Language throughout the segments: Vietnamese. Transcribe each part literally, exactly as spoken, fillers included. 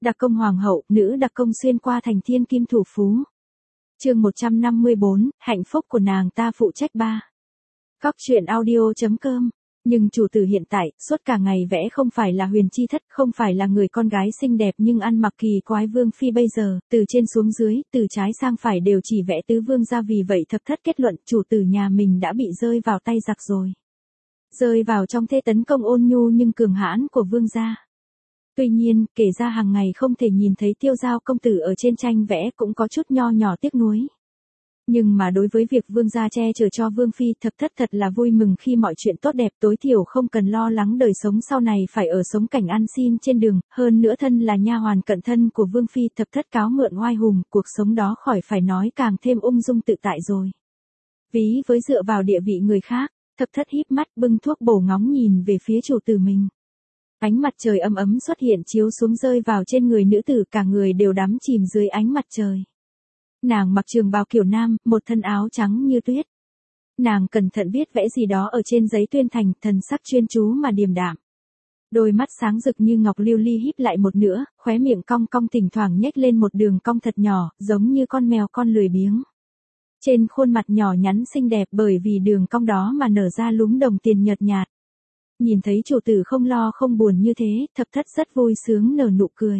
Đặc công hoàng hậu, nữ đặc công xuyên qua thành thiên kim thủ phú. Chương một trăm năm mươi bốn, hạnh phúc của nàng ta phụ trách ba. Góc truyện audio.com. Nhưng chủ tử hiện tại, suốt cả ngày vẽ không phải là Huyền Chi Thất, không phải là người con gái xinh đẹp nhưng ăn mặc kỳ quái vương phi bây giờ, từ trên xuống dưới, từ trái sang phải đều chỉ vẽ tứ vương gia, vì vậy thập thất kết luận chủ tử nhà mình đã bị rơi vào tay giặc rồi. Rơi vào trong thế tấn công ôn nhu nhưng cường hãn của vương gia. Tuy nhiên, kể ra hàng ngày không thể nhìn thấy Tiêu Giao công tử ở trên tranh vẽ cũng có chút nho nhỏ tiếc nuối. Nhưng mà đối với việc vương gia che chở cho vương phi, thập thất thật là vui mừng khi mọi chuyện tốt đẹp, tối thiểu không cần lo lắng đời sống sau này phải ở sống cảnh ăn xin trên đường, hơn nữa thân là nha hoàn cận thân của vương phi, thập thất cáo mượn oai hùng, cuộc sống đó khỏi phải nói càng thêm ung dung tự tại rồi. Ví với dựa vào địa vị người khác, thập thất híp mắt bưng thuốc bổ ngóng nhìn về phía chủ tử mình. Ánh mặt trời ấm ấm xuất hiện chiếu xuống rơi vào trên người nữ tử, cả người đều đắm chìm dưới ánh mặt trời. Nàng mặc trường bào kiểu nam, một thân áo trắng như tuyết. Nàng cẩn thận viết vẽ gì đó ở trên giấy tuyên thành, thần sắc chuyên chú mà điềm đạm. Đôi mắt sáng rực như ngọc lưu ly híp lại một nửa, khóe miệng cong cong thỉnh thoảng nhếch lên một đường cong thật nhỏ, giống như con mèo con lười biếng. Trên khuôn mặt nhỏ nhắn xinh đẹp bởi vì đường cong đó mà nở ra lúm đồng tiền nhợt nhạt. Nhìn thấy chủ tử không lo không buồn như thế, thập thất rất vui sướng nở nụ cười.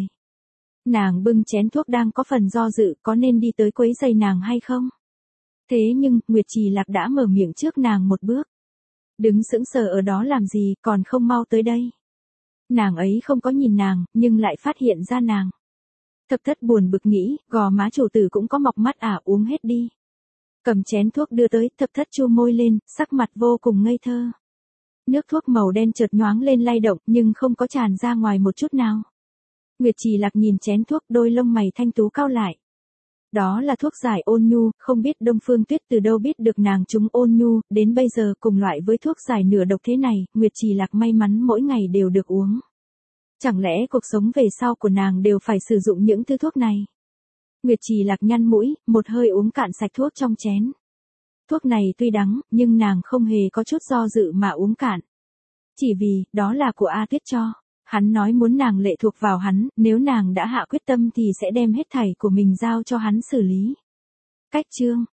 Nàng bưng chén thuốc đang có phần do dự có nên đi tới quấy rầy nàng hay không. Thế nhưng, Nguyệt Trì Lạc đã mở miệng trước nàng một bước. Đứng sững sờ ở đó làm gì, còn không mau tới đây. Nàng ấy không có nhìn nàng, nhưng lại phát hiện ra nàng. Thập thất buồn bực nghĩ, gò má chủ tử cũng có mọc mắt à, uống hết đi. Cầm chén thuốc đưa tới, thập thất chu môi lên, sắc mặt vô cùng ngây thơ. Nước thuốc màu đen chợt nhoáng lên lay động nhưng không có tràn ra ngoài một chút nào. Nguyệt Trì Lạc nhìn chén thuốc, đôi lông mày thanh tú cau lại. Đó là thuốc giải ôn nhu, không biết Đông Phương Tuyết từ đâu biết được nàng trúng ôn nhu, đến bây giờ cùng loại với thuốc giải nửa độc thế này, Nguyệt Trì Lạc may mắn mỗi ngày đều được uống. Chẳng lẽ cuộc sống về sau của nàng đều phải sử dụng những thứ thuốc này? Nguyệt Trì Lạc nhăn mũi, một hơi uống cạn sạch thuốc trong chén. Thuốc này tuy đắng, nhưng nàng không hề có chút do dự mà uống cạn. Chỉ vì, đó là của A Tuyết cho. Hắn nói muốn nàng lệ thuộc vào hắn, nếu nàng đã hạ quyết tâm thì sẽ đem hết thảy của mình giao cho hắn xử lý. Cách chương,